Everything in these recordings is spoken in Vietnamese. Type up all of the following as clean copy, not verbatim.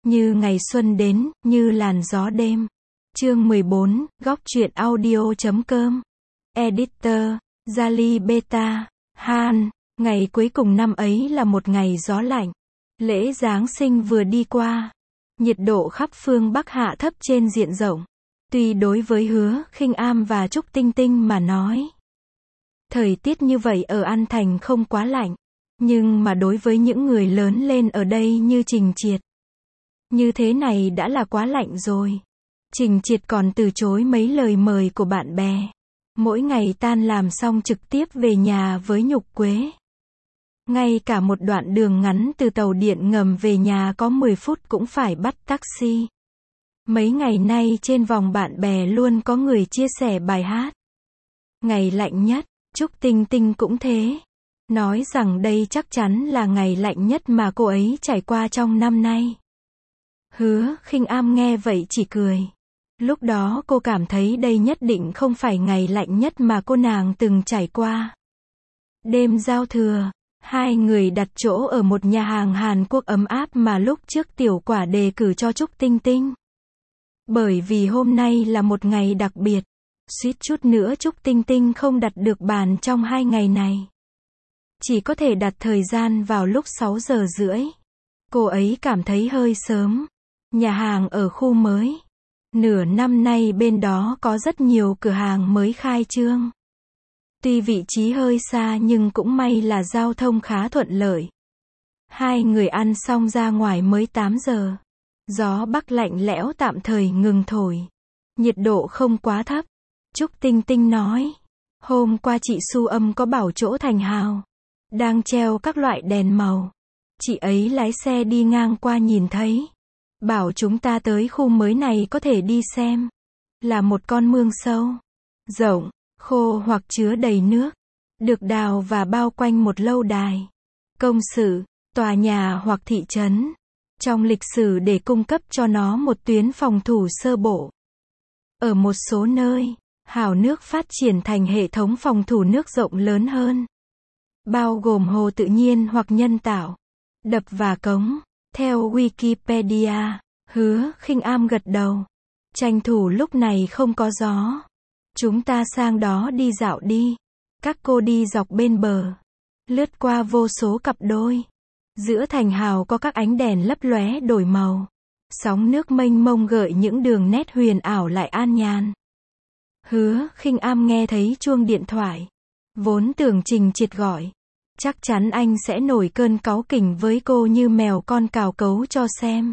Như ngày xuân đến, như làn gió đêm. Chương 14, góc truyện audio.com. Editor, Jali Beta, Han. Ngày cuối cùng năm ấy là một ngày gió lạnh. Lễ Giáng sinh vừa đi qua. Nhiệt độ khắp phương Bắc hạ thấp trên diện rộng. Tuy đối với Hứa Khinh Am và Trúc Tinh Tinh mà nói, thời tiết như vậy ở An Thành không quá lạnh. Nhưng mà đối với những người lớn lên ở đây như Trình Triệt, như thế này đã là quá lạnh rồi. Trình Triệt còn từ chối mấy lời mời của bạn bè. Mỗi ngày tan làm xong trực tiếp về nhà với nhục quế. Ngay cả một đoạn đường ngắn từ tàu điện ngầm về nhà có 10 phút cũng phải bắt taxi. Mấy ngày nay trên vòng bạn bè luôn có người chia sẻ bài hát ngày lạnh nhất. Trúc Tinh Tinh cũng thế. Nói rằng đây chắc chắn là ngày lạnh nhất mà cô ấy trải qua trong năm nay. Hứa Khinh Am nghe vậy chỉ cười. Lúc đó cô cảm thấy đây nhất định không phải ngày lạnh nhất mà cô nàng từng trải qua. Đêm giao thừa, hai người đặt chỗ ở một nhà hàng Hàn Quốc ấm áp mà lúc trước Tiểu Quả đề cử cho Trúc Tinh Tinh. Bởi vì hôm nay là một ngày đặc biệt, suýt chút nữa Trúc Tinh Tinh không đặt được bàn trong 2 ngày này. Chỉ có thể đặt thời gian vào lúc 6 giờ rưỡi. Cô ấy cảm thấy hơi sớm. Nhà hàng ở khu mới. Nửa năm nay bên đó có rất nhiều cửa hàng mới khai trương. Tuy vị trí hơi xa nhưng cũng may là giao thông khá thuận lợi. Hai người ăn xong ra ngoài mới 8 giờ. Gió bắc lạnh lẽo tạm thời ngừng thổi. Nhiệt độ không quá thấp. Trúc Tinh Tinh nói. Hôm qua chị Su Âm có bảo chỗ Thành Hào đang treo các loại đèn màu. Chị ấy lái xe đi ngang qua nhìn thấy. Bảo chúng ta tới khu mới này có thể đi xem. Là một con mương sâu, rộng, khô hoặc chứa đầy nước. Được đào và bao quanh một lâu đài, công sự, tòa nhà hoặc thị trấn. Trong lịch sử để cung cấp cho nó một tuyến phòng thủ sơ bộ. Ở một số nơi, hào nước phát triển thành hệ thống phòng thủ nước rộng lớn hơn. Bao gồm hồ tự nhiên hoặc nhân tạo, đập và cống. Theo Wikipedia, Hứa Khinh Am gật đầu. Tranh thủ lúc này không có gió. Chúng ta sang đó đi dạo đi. Các cô đi dọc bên bờ. Lướt qua vô số cặp đôi. Giữa Thành Hào có các ánh đèn lấp lóe đổi màu. Sóng nước mênh mông gợi những đường nét huyền ảo lại an nhàn. Hứa Khinh Am nghe thấy chuông điện thoại. Vốn tưởng Trình Triệt gọi. Chắc chắn anh sẽ nổi cơn cáu kỉnh với cô như mèo con cào cấu cho xem.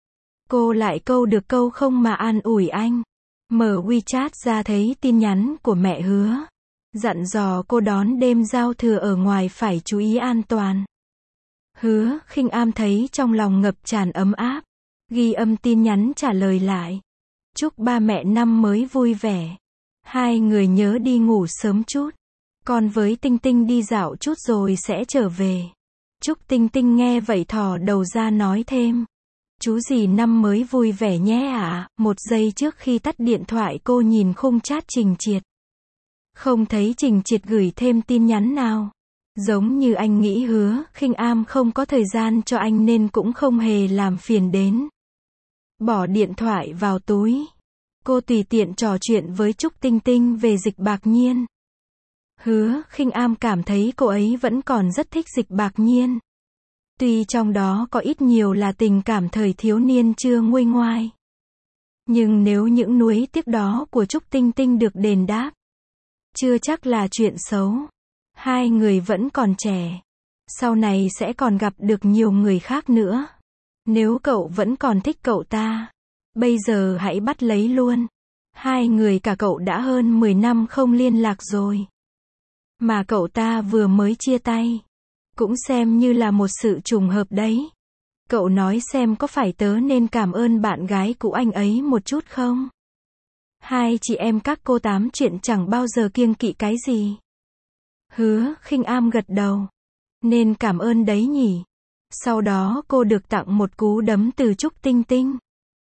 Cô lại câu được câu không mà an ủi anh. Mở WeChat ra thấy tin nhắn của mẹ Hứa. Dặn dò cô đón đêm giao thừa ở ngoài phải chú ý an toàn. Hứa Khinh Am thấy trong lòng ngập tràn ấm áp. Ghi âm tin nhắn trả lời lại. Chúc ba mẹ năm mới vui vẻ. Hai người nhớ đi ngủ sớm chút. Còn với Tinh Tinh đi dạo chút rồi sẽ trở về. Trúc Tinh Tinh nghe vậy thò đầu ra nói thêm. Chú gì năm mới vui vẻ nhé ạ. Một giây trước khi tắt điện thoại cô nhìn khung chat Trình Triệt. Không thấy Trình Triệt gửi thêm tin nhắn nào. Giống như anh nghĩ Hứa Khinh Am không có thời gian cho anh nên cũng không hề làm phiền đến. Bỏ điện thoại vào túi. Cô tùy tiện trò chuyện với Trúc Tinh Tinh về Dịch Bạc Nhiên. Hứa Khinh Am cảm thấy cô ấy vẫn còn rất thích Dịch Bạc Nhiên. Tuy trong đó có ít nhiều là tình cảm thời thiếu niên chưa nguôi ngoai. Nhưng nếu những nuối tiếc đó của Trúc Tinh Tinh được đền đáp, chưa chắc là chuyện xấu. Hai người vẫn còn trẻ. Sau này sẽ còn gặp được nhiều người khác nữa. Nếu cậu vẫn còn thích cậu ta, bây giờ hãy bắt lấy luôn. Hai người cả cậu đã hơn 10 năm không liên lạc rồi. Mà cậu ta vừa mới chia tay. Cũng xem như là một sự trùng hợp đấy. Cậu nói xem có phải tớ nên cảm ơn bạn gái cũ anh ấy một chút không? Hai chị em các cô tám chuyện chẳng bao giờ kiêng kỵ cái gì. Hứa Khinh Am gật đầu. Nên cảm ơn đấy nhỉ. Sau đó cô được tặng một cú đấm từ Trúc Tinh Tinh.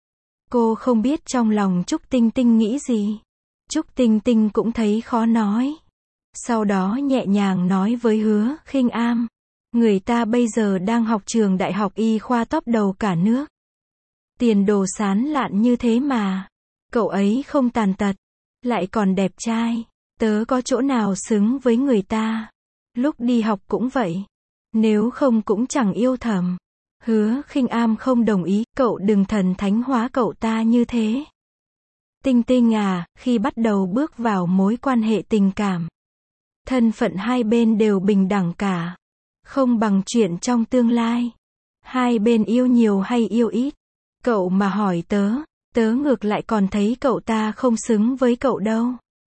Cô không biết trong lòng Trúc Tinh Tinh nghĩ gì. Trúc Tinh Tinh cũng thấy khó nói. Sau đó nhẹ nhàng nói với Hứa Khinh Am. Người ta bây giờ đang học trường đại học y khoa top đầu cả nước. Tiền đồ sán lạn như thế mà. Cậu ấy không tàn tật, lại còn đẹp trai. Tớ có chỗ nào xứng với người ta. Lúc đi học cũng vậy. Nếu không cũng chẳng yêu thầm. Hứa Khinh Am không đồng ý, cậu đừng thần thánh hóa cậu ta như thế. Tinh Tinh à, khi bắt đầu bước vào mối quan hệ tình cảm, thân phận hai bên đều bình đẳng cả. Không bằng chuyện trong tương lai. Hai bên yêu nhiều hay yêu ít. Cậu mà hỏi tớ, tớ ngược lại còn thấy cậu ta không xứng với cậu đâu.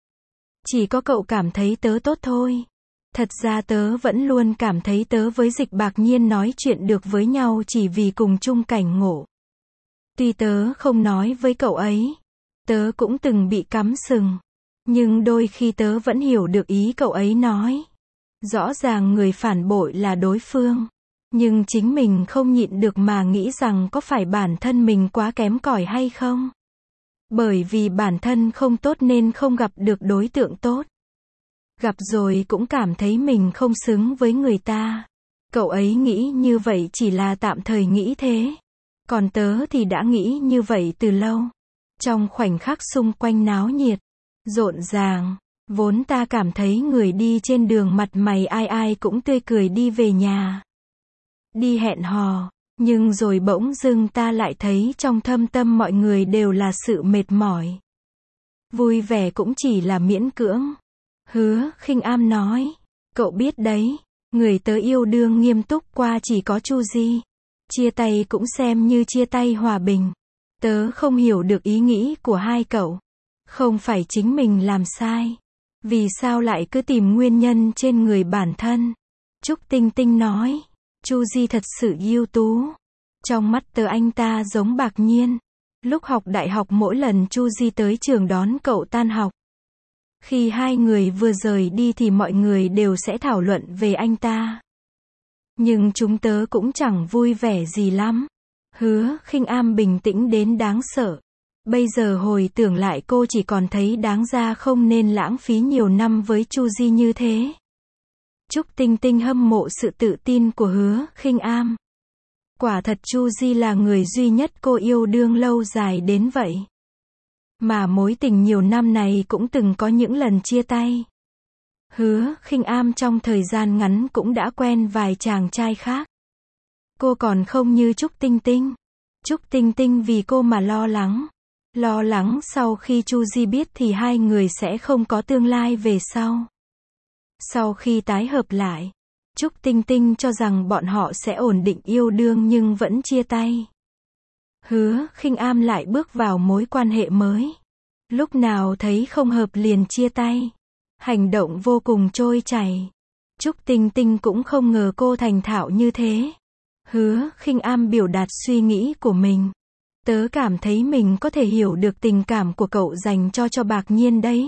Chỉ có cậu cảm thấy tớ tốt thôi. Thật ra tớ vẫn luôn cảm thấy tớ với Dịch Bạc Nhiên nói chuyện được với nhau chỉ vì cùng chung cảnh ngộ. Tuy tớ không nói với cậu ấy, tớ cũng từng bị cắm sừng. Nhưng đôi khi tớ vẫn hiểu được ý cậu ấy nói. Rõ ràng người phản bội là đối phương. Nhưng chính mình không nhịn được mà nghĩ rằng có phải bản thân mình quá kém cỏi hay không? Bởi vì bản thân không tốt nên không gặp được đối tượng tốt. Gặp rồi cũng cảm thấy mình không xứng với người ta. Cậu ấy nghĩ như vậy chỉ là tạm thời nghĩ thế. Còn tớ thì đã nghĩ như vậy từ lâu. Trong khoảnh khắc xung quanh náo nhiệt, rộn ràng, vốn ta cảm thấy người đi trên đường mặt mày ai ai cũng tươi cười đi về nhà. Đi hẹn hò, nhưng rồi bỗng dưng ta lại thấy trong thâm tâm mọi người đều là sự mệt mỏi. Vui vẻ cũng chỉ là miễn cưỡng. Hứa Khinh Am nói, cậu biết đấy, người tớ yêu đương nghiêm túc qua chỉ có Chu Di. Chia tay cũng xem như chia tay hòa bình. Tớ không hiểu được ý nghĩ của hai cậu. Không phải chính mình làm sai. Vì sao lại cứ tìm nguyên nhân trên người bản thân? Trúc Tinh Tinh nói, Chu Di thật sự ưu tú. Trong mắt tớ anh ta giống Bạc Nhiên. Lúc học đại học mỗi lần Chu Di tới trường đón cậu tan học. Khi hai người vừa rời đi thì mọi người đều sẽ thảo luận về anh ta. Nhưng chúng tớ cũng chẳng vui vẻ gì lắm. Hứa Khinh Am bình tĩnh đến đáng sợ. Bây giờ hồi tưởng lại cô chỉ còn thấy đáng ra không nên lãng phí nhiều năm với Chu Di như thế. Trúc Tinh Tinh hâm mộ sự tự tin của Hứa Khinh Am. Quả thật Chu Di là người duy nhất cô yêu đương lâu dài đến vậy. Mà mối tình nhiều năm này cũng từng có những lần chia tay. Hứa Khinh Am trong thời gian ngắn cũng đã quen vài chàng trai khác. Cô còn không như Trúc Tinh Tinh. Trúc Tinh Tinh vì cô mà lo lắng. Lo lắng sau khi Chu Di biết thì hai người sẽ không có tương lai về sau. Sau khi tái hợp lại, Trúc Tinh Tinh cho rằng bọn họ sẽ ổn định yêu đương nhưng vẫn chia tay. Hứa Khinh Am lại bước vào mối quan hệ mới. Lúc nào thấy không hợp liền chia tay. Hành động vô cùng trôi chảy. Trúc Tinh Tinh cũng không ngờ cô thành thạo như thế. Hứa Khinh Am biểu đạt suy nghĩ của mình. Tớ cảm thấy mình có thể hiểu được tình cảm của cậu dành cho Bạc Nhiên đấy.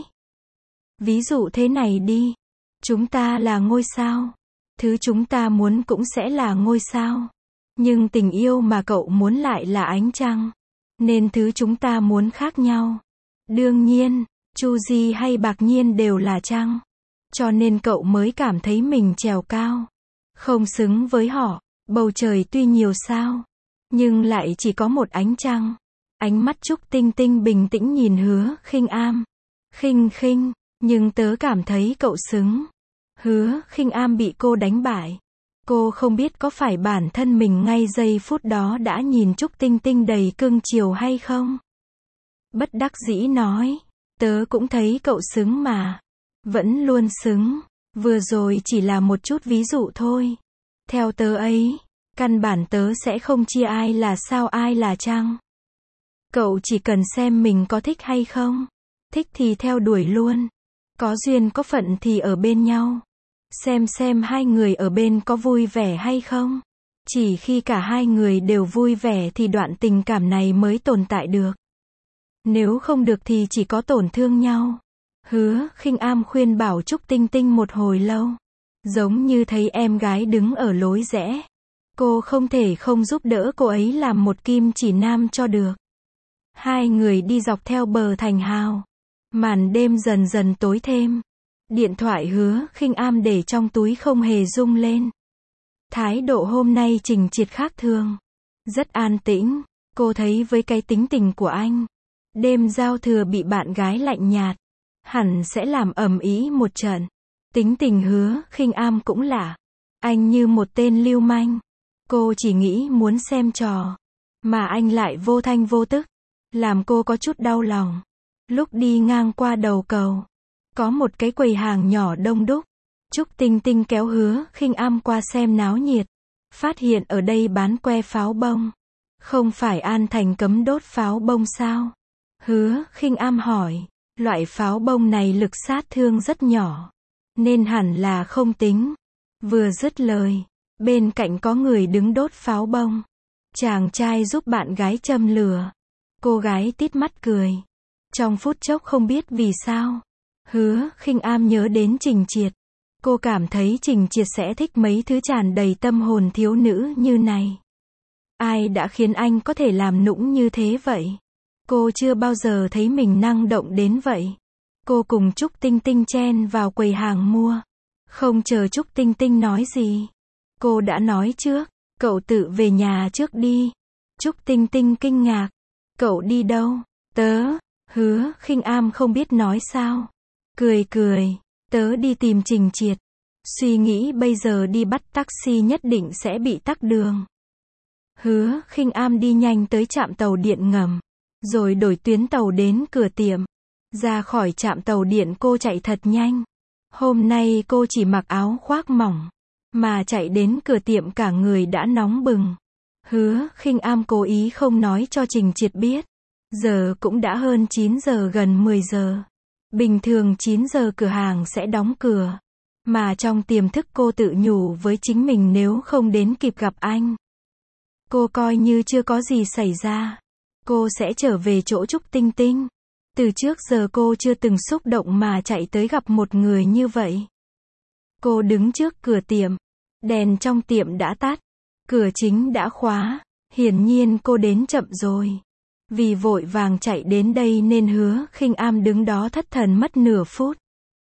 Ví dụ thế này đi. Chúng ta là ngôi sao. Thứ chúng ta muốn cũng sẽ là ngôi sao. Nhưng tình yêu mà cậu muốn lại là ánh trăng. Nên thứ chúng ta muốn khác nhau. Đương nhiên, Chu Di hay Bạc Nhiên đều là trăng. Cho nên cậu mới cảm thấy mình trèo cao. Không xứng với họ. Bầu trời tuy nhiều sao, nhưng lại chỉ có một ánh trăng. Ánh mắt Trúc Tinh Tinh bình tĩnh nhìn Hứa Khinh Am. Khinh Khinh, nhưng tớ cảm thấy cậu xứng. Hứa Khinh Am bị cô đánh bại. Cô không biết có phải bản thân mình ngay giây phút đó đã nhìn Trúc Tinh Tinh đầy cưng chiều hay không. Bất đắc dĩ nói, tớ cũng thấy cậu xứng mà. Vẫn luôn xứng. Vừa rồi chỉ là một chút ví dụ thôi. Theo tớ ấy, căn bản tớ sẽ không chia ai là sao ai là trăng. Cậu chỉ cần xem mình có thích hay không. Thích thì theo đuổi luôn. Có duyên có phận thì ở bên nhau. Xem hai người ở bên có vui vẻ hay không. Chỉ khi cả hai người đều vui vẻ thì đoạn tình cảm này mới tồn tại được. Nếu không được thì chỉ có tổn thương nhau. Hứa Khinh Am khuyên bảo Trúc Tinh Tinh một hồi lâu. Giống như thấy em gái đứng ở lối rẽ. Cô không thể không giúp đỡ cô ấy làm một kim chỉ nam cho được. Hai người đi dọc theo bờ thành hào. Màn đêm dần dần tối thêm. Điện thoại Hứa Khinh Am để trong túi không hề rung lên. Thái độ hôm nay Trình Triệt khác thường. Rất an tĩnh. Cô thấy với cái tính tình của anh, đêm giao thừa bị bạn gái lạnh nhạt, hẳn sẽ làm ầm ĩ một trận. Tính tình Hứa Khinh Am cũng lạ. Anh như một tên lưu manh. Cô chỉ nghĩ muốn xem trò, mà anh lại vô thanh vô tức, làm cô có chút đau lòng. Lúc đi ngang qua đầu cầu, có một cái quầy hàng nhỏ đông đúc. Trúc Tinh Tinh kéo Hứa Khinh Am qua xem náo nhiệt. Phát hiện ở đây bán que pháo bông. Không phải An Thành cấm đốt pháo bông sao? Hứa Khinh Am hỏi. Loại pháo bông này lực sát thương rất nhỏ, nên hẳn là không tính. Vừa dứt lời, bên cạnh có người đứng đốt pháo bông. Chàng trai giúp bạn gái châm lửa. Cô gái tít mắt cười. Trong phút chốc không biết vì sao, Hứa Khinh Am nhớ đến Trình Triệt. Cô cảm thấy Trình Triệt sẽ thích mấy thứ tràn đầy tâm hồn thiếu nữ như này. Ai đã khiến anh có thể làm nũng như thế vậy? Cô chưa bao giờ thấy mình năng động đến vậy. Cô cùng Trúc Tinh Tinh chen vào quầy hàng mua. Không chờ Trúc Tinh Tinh nói gì, cô đã nói trước. Cậu tự về nhà trước đi. Trúc Tinh Tinh kinh ngạc. Cậu đi đâu? Tớ. Hứa Khinh Am không biết nói sao. Cười cười. Tớ đi tìm Trình Triệt. Suy nghĩ bây giờ đi bắt taxi nhất định sẽ bị tắc đường. Hứa Khinh Am đi nhanh tới trạm tàu điện ngầm, rồi đổi tuyến tàu đến cửa tiệm. Ra khỏi trạm tàu điện cô chạy thật nhanh. Hôm nay cô chỉ mặc áo khoác mỏng, mà chạy đến cửa tiệm cả người đã nóng bừng. Hứa Khinh Am cố ý không nói cho Trình Triệt biết. Giờ cũng đã hơn 9 giờ, gần 10 giờ. Bình thường 9 giờ cửa hàng sẽ đóng cửa. Mà trong tiềm thức cô tự nhủ với chính mình nếu không đến kịp gặp anh, cô coi như chưa có gì xảy ra. Cô sẽ trở về chỗ Trúc Tinh Tinh. Từ trước giờ cô chưa từng xúc động mà chạy tới gặp một người như vậy. Cô đứng trước cửa tiệm. Đèn trong tiệm đã tắt. Cửa chính đã khóa. Hiển nhiên cô đến chậm rồi. Vì vội vàng chạy đến đây nên Hứa Khinh Am đứng đó thất thần mất nửa phút,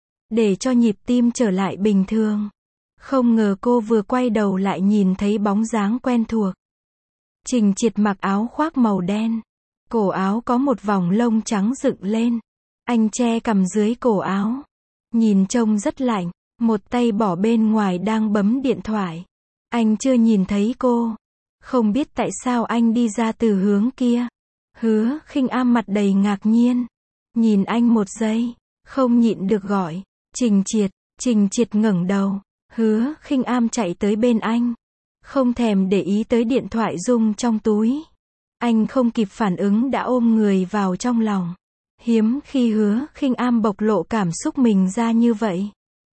để cho nhịp tim trở lại bình thường. Không ngờ cô vừa quay đầu lại nhìn thấy bóng dáng quen thuộc. Trình Triệt mặc áo khoác màu đen. Cổ áo có một vòng lông trắng dựng lên. Anh che cằm dưới cổ áo. Nhìn trông rất lạnh. Một tay bỏ bên ngoài đang bấm điện thoại. Anh chưa nhìn thấy cô. Không biết tại sao anh đi ra từ hướng kia. Hứa Khinh Am mặt đầy ngạc nhiên. Nhìn anh một giây, không nhịn được gọi. Trình Triệt. Trình Triệt ngẩng đầu. Hứa Khinh Am chạy tới bên anh. Không thèm để ý tới điện thoại rung trong túi. Anh không kịp phản ứng đã ôm người vào trong lòng. Hiếm khi Hứa Khinh Am bộc lộ cảm xúc mình ra như vậy.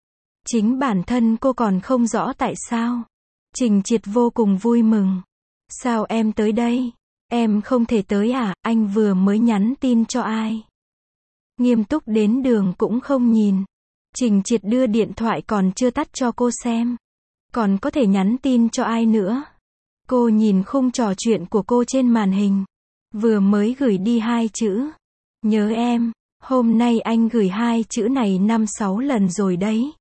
Chính bản thân cô còn không rõ tại sao. Trình Triệt vô cùng vui mừng. Sao em tới đây? Em không thể tới à? Anh vừa mới nhắn tin cho ai? Nghiêm túc đến đường cũng không nhìn. Trình Triệt đưa điện thoại còn chưa tắt cho cô xem. Còn có thể nhắn tin cho ai nữa? Cô nhìn khung trò chuyện của cô trên màn hình. Vừa mới gửi đi 2 chữ. Nhớ em. Hôm nay anh gửi 2 chữ này 5-6 lần rồi đấy.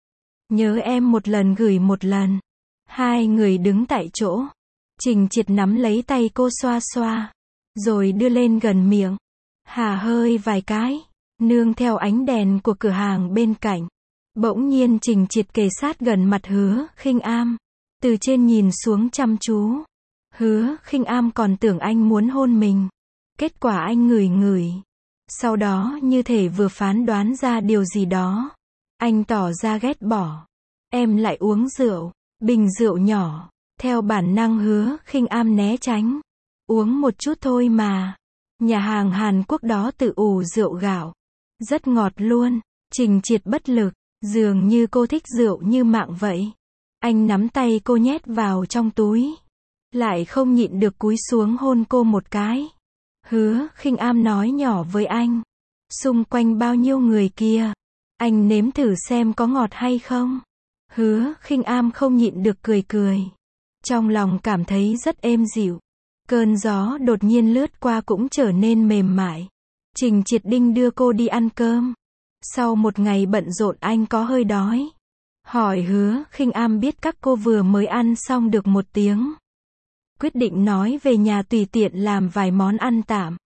Nhớ em một lần gửi một lần. Hai người đứng tại chỗ. Trình Triệt nắm lấy tay cô xoa xoa, rồi đưa lên gần miệng. Hà hơi vài cái, nương theo ánh đèn của cửa hàng bên cạnh. Bỗng nhiên Trình Triệt kề sát gần mặt Hứa Khinh Am. Từ trên nhìn xuống chăm chú. Hứa Khinh Am còn tưởng anh muốn hôn mình. Kết quả anh ngửi ngửi. Sau đó như thể vừa phán đoán ra điều gì đó. Anh tỏ ra ghét bỏ. Em lại uống rượu. Bình rượu nhỏ. Theo bản năng Hứa Khinh Am né tránh. Uống một chút thôi mà. Nhà hàng Hàn Quốc đó tự ủ rượu gạo. Rất ngọt luôn. Trình Triệt bất lực. Dường như cô thích rượu như mạng vậy. Anh nắm tay cô nhét vào trong túi. Lại không nhịn được cúi xuống hôn cô một cái. Hứa Khinh Am nói nhỏ với anh. Xung quanh bao nhiêu người kia. Anh nếm thử xem có ngọt hay không. Hứa Khinh Am không nhịn được cười cười. Trong lòng cảm thấy rất êm dịu. Cơn gió đột nhiên lướt qua cũng trở nên mềm mại. Trình Triệt định đưa cô đi ăn cơm. Sau một ngày bận rộn anh có hơi đói. Hỏi Hứa Khinh Am biết các cô vừa mới ăn xong được 1 tiếng. quyết định nói về nhà tùy tiện làm vài món ăn tạm.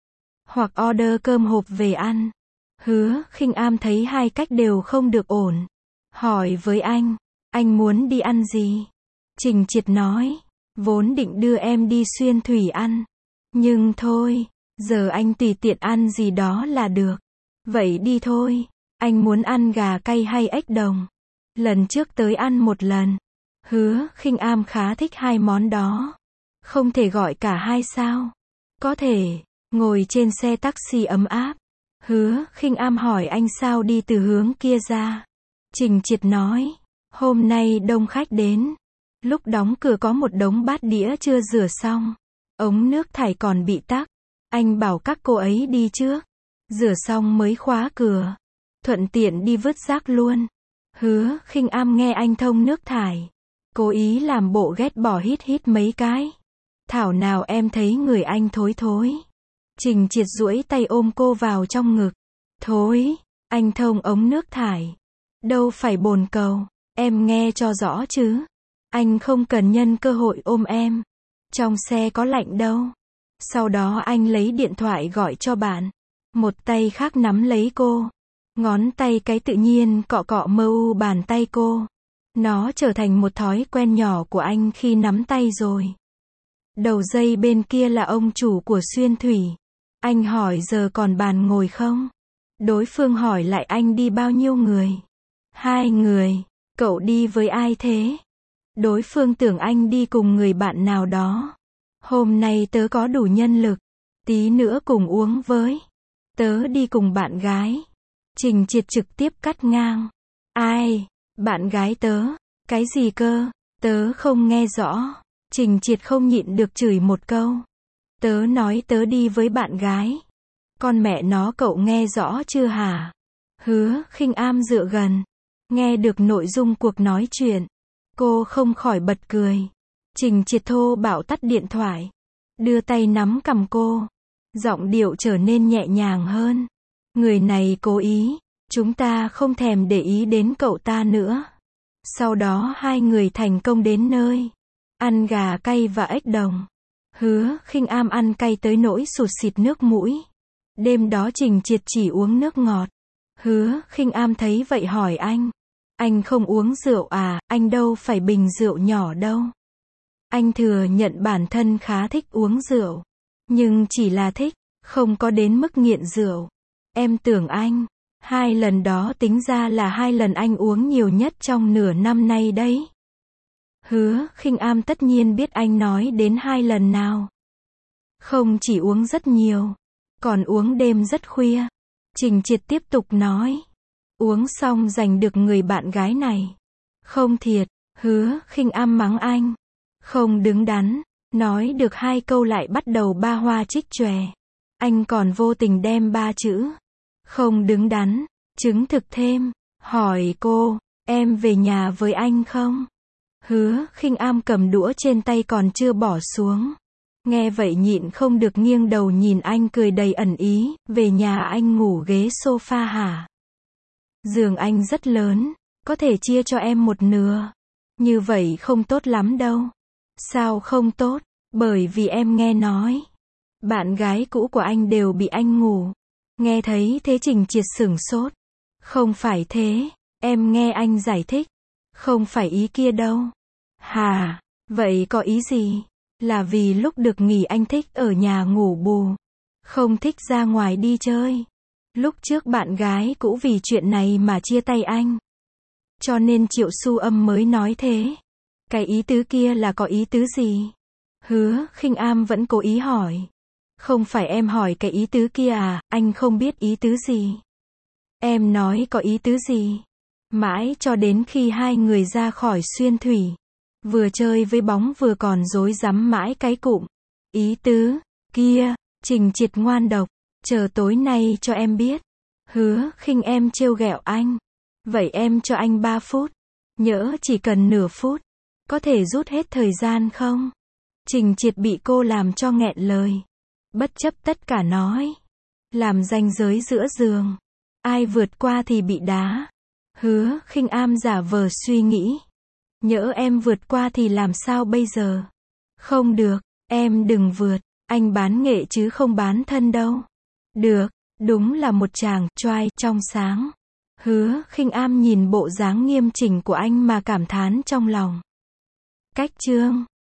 Hoặc order cơm hộp về ăn. Hứa Khinh Am thấy hai cách đều không được ổn. Hỏi với anh muốn đi ăn gì? Trình Triệt nói, vốn định đưa em đi xuyên thủy ăn. Nhưng thôi, giờ anh tùy tiện ăn gì đó là được. Vậy đi thôi, anh muốn ăn gà cay hay ếch đồng? Lần trước tới ăn một lần. Hứa Khinh Am khá thích hai món đó. Không thể gọi cả hai sao? Có thể. Ngồi trên xe taxi ấm áp. Hứa Khinh Am hỏi anh sao đi từ hướng kia ra. Trình Triệt nói, hôm nay đông khách đến. Lúc đóng cửa có một đống bát đĩa chưa rửa xong. Ống nước thải còn bị tắc. Anh bảo các cô ấy đi trước. Rửa xong mới khóa cửa. Thuận tiện đi vứt rác luôn. Hứa Khinh Am nghe anh thông nước thải. Cố ý làm bộ ghét bỏ hít hít mấy cái. Thảo nào em thấy người anh thối thối. Trình Triệt duỗi tay ôm cô vào trong ngực. Thối, anh thông ống nước thải. Đâu phải bồn cầu, em nghe cho rõ chứ. Anh không cần nhân cơ hội ôm em. Trong xe có lạnh đâu. Sau đó anh lấy điện thoại gọi cho bạn. Một tay khác nắm lấy cô. Ngón tay cái tự nhiên cọ cọ mơ u bàn tay cô. Nó trở thành một thói quen nhỏ của anh khi nắm tay rồi. Đầu dây bên kia là ông chủ của xuyên thủy. Anh hỏi giờ còn bàn ngồi không? Đối phương hỏi lại anh đi bao nhiêu người? 2 người. Cậu đi với ai thế? Đối phương tưởng anh đi cùng người bạn nào đó. Hôm nay tớ có đủ nhân lực. Tí nữa cùng uống với. Tớ đi cùng bạn gái. Trình Triệt trực tiếp cắt ngang. Ai? Bạn gái tớ? Cái gì cơ? Tớ không nghe rõ. Trình Triệt không nhịn được chửi một câu. Tớ nói tớ đi với bạn gái. Con mẹ nó cậu nghe rõ chưa hả? Hứa Khinh Am dựa gần. Nghe được nội dung cuộc nói chuyện. Cô không khỏi bật cười. Trình Triệt thô bạo tắt điện thoại. Đưa tay nắm cằm cô. Giọng điệu trở nên nhẹ nhàng hơn. Người này cố ý. Chúng ta không thèm để ý đến cậu ta nữa. Sau đó hai người thành công đến nơi. Ăn gà cay và ếch đồng. Hứa Khinh Am ăn cay tới nỗi sụt xịt nước mũi. Đêm đó Trình Triệt chỉ uống nước ngọt. Hứa Khinh Am thấy vậy hỏi anh không uống rượu à? Anh đâu phải bình rượu nhỏ đâu. Anh thừa nhận bản thân khá thích uống rượu. Nhưng chỉ là thích, không có đến mức nghiện rượu. Em tưởng anh. 2 lần đó tính ra là 2 lần anh uống nhiều nhất trong nửa năm nay đấy. Hứa Khinh Am tất nhiên biết anh nói đến 2 lần nào. Không chỉ uống rất nhiều, còn uống đêm rất khuya. Trình Triệt tiếp tục nói. Uống xong giành được người bạn gái này. Không thiệt. Hứa Khinh Am mắng anh. Không đứng đắn. Nói được 2 câu lại bắt đầu ba hoa trích chòe. Anh còn vô tình đem 3 chữ. Không đứng đắn. Chứng thực thêm. Hỏi cô, em về nhà với anh không? Hứa Khinh Am cầm đũa trên tay còn chưa bỏ xuống. Nghe vậy nhịn không được nghiêng đầu nhìn anh cười đầy ẩn ý. Về nhà anh ngủ ghế sofa hả? Giường anh rất lớn. Có thể chia cho em một nửa. Như vậy không tốt lắm đâu. Sao không tốt? Bởi vì em nghe nói. Bạn gái cũ của anh đều bị anh ngủ. Nghe thấy thế Trình Triệt sửng sốt. Không phải thế. Em nghe anh giải thích. Không phải ý kia đâu. Hà, vậy có ý gì? Là vì lúc được nghỉ anh thích ở nhà ngủ bù. Không thích ra ngoài đi chơi. Lúc trước bạn gái cũ vì chuyện này mà chia tay anh. Cho nên Triệu Su Âm mới nói thế. Cái ý tứ kia là có ý tứ gì? Hứa Khinh Am vẫn cố ý hỏi. Không phải em hỏi cái ý tứ kia à? Anh không biết ý tứ gì. Em nói có ý tứ gì? Mãi cho đến khi hai người ra khỏi xuyên thủy. Vừa chơi với bóng vừa còn rối rắm mãi cái cụm. Ý tứ, kia, Trình Triệt ngoan độc. Chờ tối nay cho em biết. Hứa Khinh em trêu ghẹo anh. Vậy em cho anh 3 phút. Nhỡ chỉ cần nửa phút. Có thể rút hết thời gian không? Trình Triệt bị cô làm cho nghẹn lời. Bất chấp tất cả nói. Làm ranh giới giữa giường. Ai vượt qua thì bị đá. Hứa Khinh Am giả vờ suy nghĩ. Nhỡ em vượt qua thì làm sao bây giờ? Không được, em đừng vượt, anh bán nghệ chứ không bán thân đâu. Được, đúng là một chàng trai trong sáng. Hứa Khinh Am nhìn bộ dáng nghiêm chỉnh của anh mà cảm thán trong lòng. Cách chương